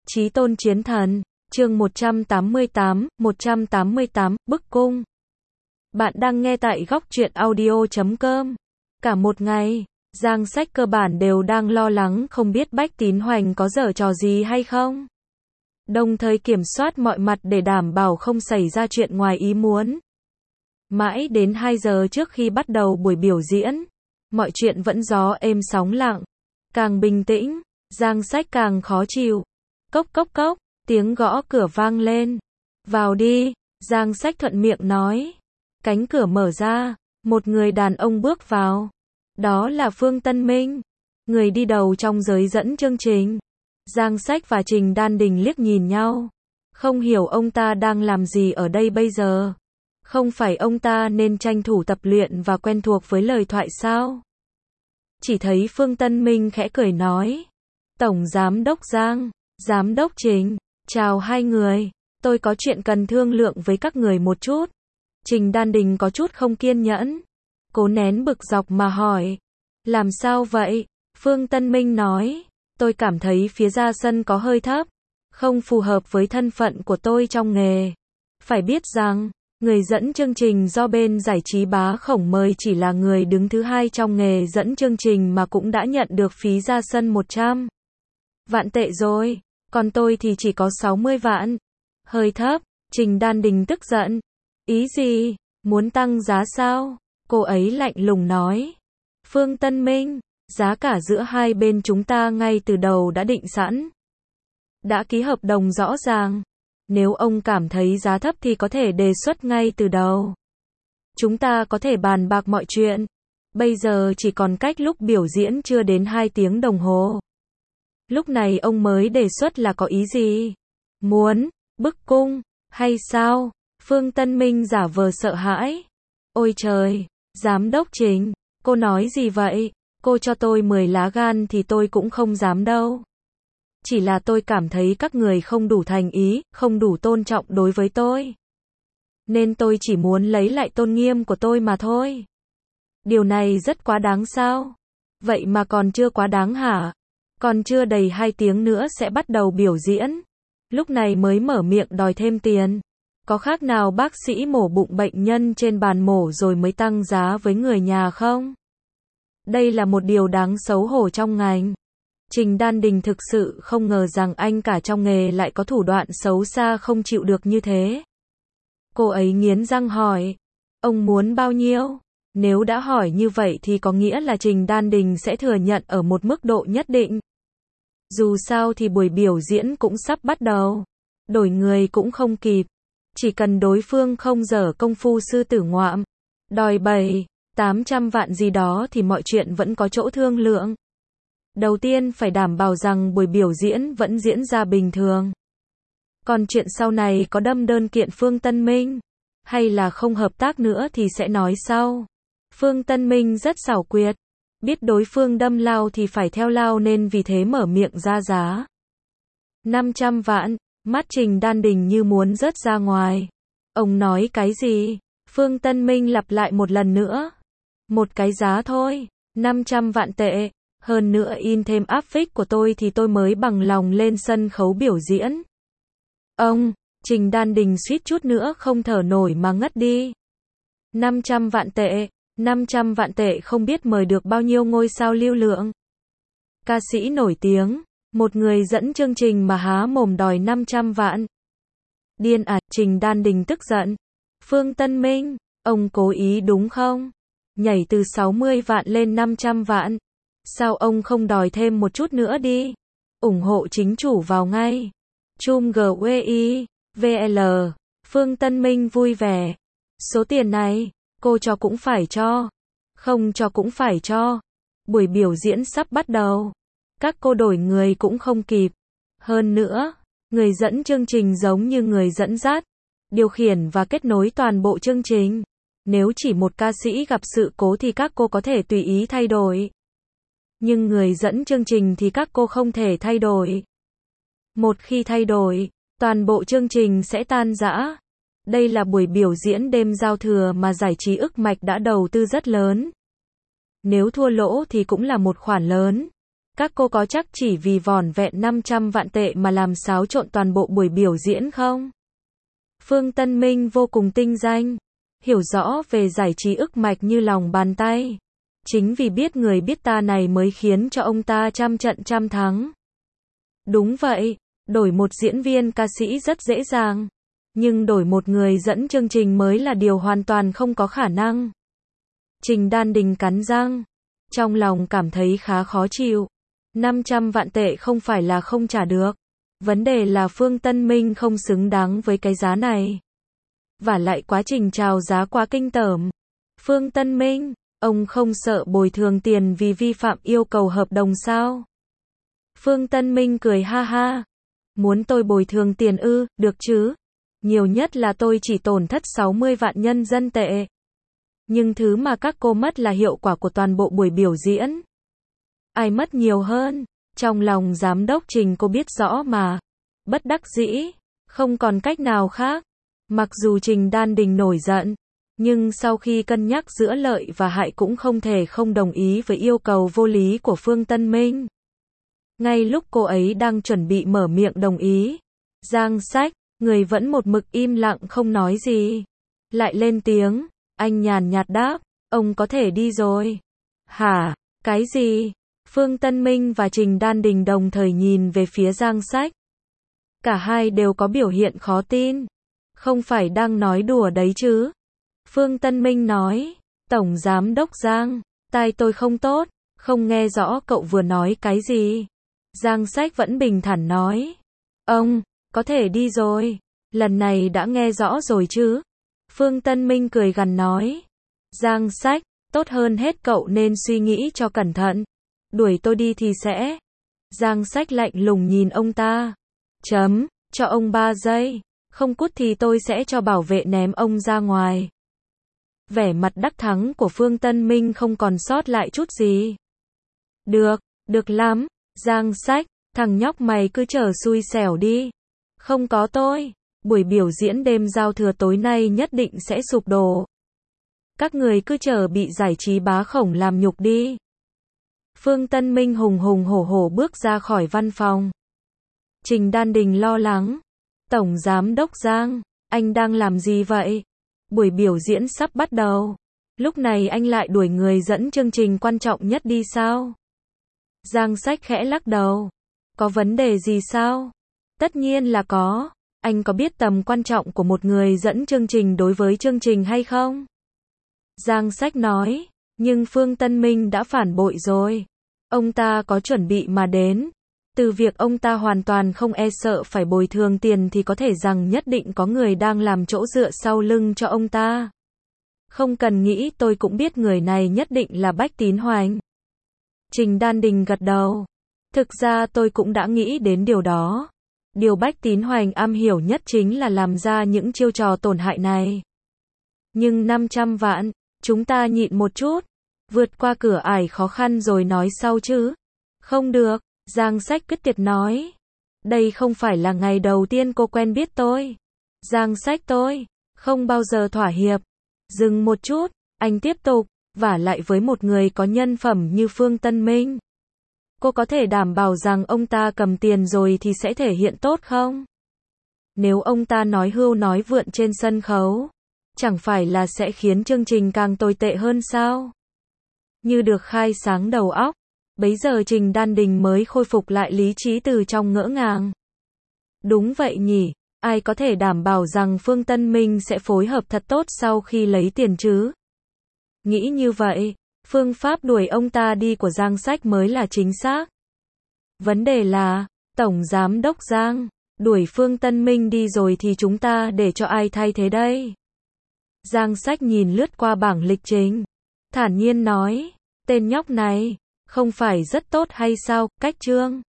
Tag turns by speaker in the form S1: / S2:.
S1: Chí tôn chiến thần, chương 188, bức cung. Bạn đang nghe tại góc truyện audio.com. Cả một ngày, Giang Sách cơ bản đều đang lo lắng không biết Bách Tín Hoành có giở trò gì hay không. Đồng thời kiểm soát mọi mặt để đảm bảo không xảy ra chuyện ngoài ý muốn. Mãi đến 2 giờ trước khi bắt đầu buổi biểu diễn, mọi chuyện vẫn gió êm sóng lặng. Càng bình tĩnh, Giang Sách càng khó chịu. Cốc cốc cốc, tiếng gõ cửa vang lên. Vào đi, Giang Sách thuận miệng nói. Cánh cửa mở ra, một người đàn ông bước vào. Đó là Phương Tân Minh, người đi đầu trong giới dẫn chương trình. Giang Sách và Trình Đan Đình liếc nhìn nhau. Không hiểu ông ta đang làm gì ở đây bây giờ. Không phải ông ta nên tranh thủ tập luyện và quen thuộc với lời thoại sao? Chỉ thấy Phương Tân Minh khẽ cười nói. Tổng Giám đốc Giang, Giám đốc Trình, chào hai người, tôi có chuyện cần thương lượng với các người một chút. Trình Đan Đình có chút không kiên nhẫn, cố nén bực dọc mà hỏi. Làm sao vậy? Phương Tân Minh nói, tôi cảm thấy phía ra sân có hơi thấp, không phù hợp với thân phận của tôi trong nghề. Phải biết rằng, người dẫn chương trình do bên giải trí Bá Khổng mời chỉ là người đứng thứ hai trong nghề dẫn chương trình mà cũng đã nhận được phí ra sân 100 vạn tệ rồi, còn tôi thì chỉ có 60 vạn. Hơi thấp, Trình Đan Đình tức giận. Ý gì? Muốn tăng giá sao? Cô ấy lạnh lùng nói. Phương Tân Minh, giá cả giữa hai bên chúng ta ngay từ đầu đã định sẵn. Đã ký hợp đồng rõ ràng. Nếu ông cảm thấy giá thấp thì có thể đề xuất ngay từ đầu. Chúng ta có thể bàn bạc mọi chuyện. Bây giờ chỉ còn cách lúc biểu diễn chưa đến 2 tiếng đồng hồ. Lúc này ông mới đề xuất là có ý gì? Muốn bức cung hay sao? Phương Tân Minh giả vờ sợ hãi. Ôi trời, Giám đốc Trình, cô nói gì vậy? Cô cho tôi 10 lá gan thì tôi cũng không dám đâu. Chỉ là tôi cảm thấy các người không đủ thành ý, không đủ tôn trọng đối với tôi. Nên tôi chỉ muốn lấy lại tôn nghiêm của tôi mà thôi. Điều này rất quá đáng sao? Vậy mà còn chưa quá đáng hả? Còn chưa đầy 2 tiếng nữa sẽ bắt đầu biểu diễn. Lúc này mới mở miệng đòi thêm tiền. Có khác nào bác sĩ mổ bụng bệnh nhân trên bàn mổ rồi mới tăng giá với người nhà không? Đây là một điều đáng xấu hổ trong ngành. Trình Đan Đình thực sự không ngờ rằng anh cả trong nghề lại có thủ đoạn xấu xa không chịu được như thế. Cô ấy nghiến răng hỏi. Ông muốn bao nhiêu? Nếu đã hỏi như vậy thì có nghĩa là Trình Đan Đình sẽ thừa nhận ở một mức độ nhất định. Dù sao thì buổi biểu diễn cũng sắp bắt đầu. Đổi người cũng không kịp. Chỉ cần đối phương không dở công phu sư tử ngoạm, đòi 700-800 vạn gì đó thì mọi chuyện vẫn có chỗ thương lượng. Đầu tiên phải đảm bảo rằng buổi biểu diễn vẫn diễn ra bình thường. Còn chuyện sau này có đâm đơn kiện Phương Tân Minh, hay là không hợp tác nữa thì sẽ nói sau. Phương Tân Minh rất xảo quyệt, biết đối phương đâm lao thì phải theo lao nên vì thế mở miệng ra giá. 500 vạn, mắt Trình Đan Đình như muốn rớt ra ngoài. Ông nói cái gì? Phương Tân Minh lặp lại một lần nữa. Một cái giá thôi, 500 vạn tệ. Hơn nữa in thêm áp phích của tôi thì tôi mới bằng lòng lên sân khấu biểu diễn. Ông, Trình Đan Đình suýt chút nữa không thở nổi mà ngất đi. 500 vạn tệ, 500 vạn tệ không biết mời được bao nhiêu ngôi sao lưu lượng. Ca sĩ nổi tiếng, một người dẫn chương trình mà há mồm đòi 500 vạn. Điên à, Trình Đan Đình tức giận. Phương Tân Minh, ông cố ý đúng không? Nhảy từ 60 vạn lên 500 vạn. Sao ông không đòi thêm một chút nữa đi? ủng hộ chính chủ vào ngay. Chum GUI, VL, Phương Tân Minh vui vẻ. Số tiền này, cô cho cũng phải cho. Không cho cũng phải cho. Buổi biểu diễn sắp bắt đầu. Các cô đổi người cũng không kịp. Hơn nữa, người dẫn chương trình giống như người dẫn dắt, điều khiển và kết nối toàn bộ chương trình. Nếu chỉ một ca sĩ gặp sự cố thì các cô có thể tùy ý thay đổi. Nhưng người dẫn chương trình thì các cô không thể thay đổi. Một khi thay đổi, toàn bộ chương trình sẽ tan rã. Đây là buổi biểu diễn đêm giao thừa mà giải trí ức mạch đã đầu tư rất lớn. Nếu thua lỗ thì cũng là một khoản lớn. Các cô có chắc chỉ vì vỏn vẹn 500 vạn tệ mà làm xáo trộn toàn bộ buổi biểu diễn không? Phương Tân Minh vô cùng tinh danh, hiểu rõ về giải trí ức mạch như lòng bàn tay. Chính vì biết người biết ta này mới khiến cho ông ta trăm trận trăm thắng. Đúng vậy, đổi một diễn viên ca sĩ rất dễ dàng, nhưng đổi một người dẫn chương trình mới là điều hoàn toàn không có khả năng. Trình Đan Đình cắn răng, trong lòng cảm thấy khá khó chịu. 500 vạn tệ không phải là không trả được. Vấn đề là Phương Tân Minh không xứng đáng với cái giá này. Và lại quá trình chào giá quá kinh tởm. Phương Tân Minh, ông không sợ bồi thường tiền vì vi phạm yêu cầu hợp đồng sao? Phương Tân Minh cười ha ha. Muốn tôi bồi thường tiền ư, được chứ? Nhiều nhất là tôi chỉ tổn thất 60 vạn nhân dân tệ. Nhưng thứ mà các cô mất là hiệu quả của toàn bộ buổi biểu diễn. Ai mất nhiều hơn? Trong lòng giám đốc Trình cô biết rõ mà. Bất đắc dĩ, không còn cách nào khác. Mặc dù Trình Đan Đình nổi giận, nhưng sau khi cân nhắc giữa lợi và hại cũng không thể không đồng ý với yêu cầu vô lý của Phương Tân Minh. Ngay lúc cô ấy đang chuẩn bị mở miệng đồng ý, Giang Sách, người vẫn một mực im lặng không nói gì, lại lên tiếng, anh nhàn nhạt đáp, ông có thể đi rồi. Hả? Cái gì? Phương Tân Minh và Trình Đan Đình đồng thời nhìn về phía Giang Sách. Cả hai đều có biểu hiện khó tin. Không phải đang nói đùa đấy chứ? Phương Tân Minh nói, Tổng Giám đốc Giang, tai tôi không tốt, không nghe rõ cậu vừa nói cái gì. Giang Sách vẫn bình thản nói, ông, có thể đi rồi, lần này đã nghe rõ rồi chứ? Phương Tân Minh cười gằn nói, Giang Sách, tốt hơn hết cậu nên suy nghĩ cho cẩn thận. Đuổi tôi đi thì sẽ. Giang Sách lạnh lùng nhìn ông ta. Cho ông 3 giây. Không cút thì tôi sẽ cho bảo vệ ném ông ra ngoài. Vẻ mặt đắc thắng của Phương Tân Minh không còn sót lại chút gì. Được lắm. Giang Sách, thằng nhóc mày cứ chờ xui xẻo đi. Không có tôi, buổi biểu diễn đêm giao thừa tối nay nhất định sẽ sụp đổ. Các người cứ chờ bị giải trí bá khổng làm nhục đi. Phương Tân Minh hùng hùng hổ hổ bước ra khỏi văn phòng. Trình Đan Đình lo lắng. Tổng Giám đốc Giang, anh đang làm gì vậy? Buổi biểu diễn sắp bắt đầu. Lúc này anh lại đuổi người dẫn chương trình quan trọng nhất đi sao? Giang Sách khẽ lắc đầu. Có vấn đề gì sao? Tất nhiên là có. Anh có biết tầm quan trọng của một người dẫn chương trình đối với chương trình hay không? Giang Sách nói. Nhưng Phương Tân Minh đã phản bội rồi. Ông ta có chuẩn bị mà đến. Từ việc ông ta hoàn toàn không e sợ phải bồi thường tiền thì có thể rằng nhất định có người đang làm chỗ dựa sau lưng cho ông ta. Không cần nghĩ, tôi cũng biết người này nhất định là Bách Tín Hoành. Trình Đan Đình gật đầu. Thực ra tôi cũng đã nghĩ đến điều đó. Điều Bách Tín Hoành am hiểu nhất chính là làm ra những chiêu trò tổn hại này. Nhưng 500 vạn, chúng ta nhịn một chút. Vượt qua cửa ải khó khăn rồi nói sau chứ. Không được, Giang Sách quyết tuyệt nói. Đây không phải là ngày đầu tiên cô quen biết tôi. Giang Sách, tôi không bao giờ thỏa hiệp. Dừng một chút, anh tiếp tục, vả lại với một người có nhân phẩm như Phương Tân Minh. Cô có thể đảm bảo rằng ông ta cầm tiền rồi thì sẽ thể hiện tốt không? Nếu ông ta nói hưu nói vượn trên sân khấu, chẳng phải là sẽ khiến chương trình càng tồi tệ hơn sao? Như được khai sáng đầu óc, bấy giờ Trình Đan Đình mới khôi phục lại lý trí từ trong ngỡ ngàng. Đúng vậy nhỉ, ai có thể đảm bảo rằng Phương Tân Minh sẽ phối hợp thật tốt sau khi lấy tiền chứ? Nghĩ như vậy, phương pháp đuổi ông ta đi của Giang Sách mới là chính xác. Vấn đề là, Tổng Giám đốc Giang, đuổi Phương Tân Minh đi rồi thì chúng ta để cho ai thay thế đây? Giang Sách nhìn lướt qua bảng lịch trình, thản nhiên nói, tên nhóc này, không phải rất tốt hay sao, cách chương.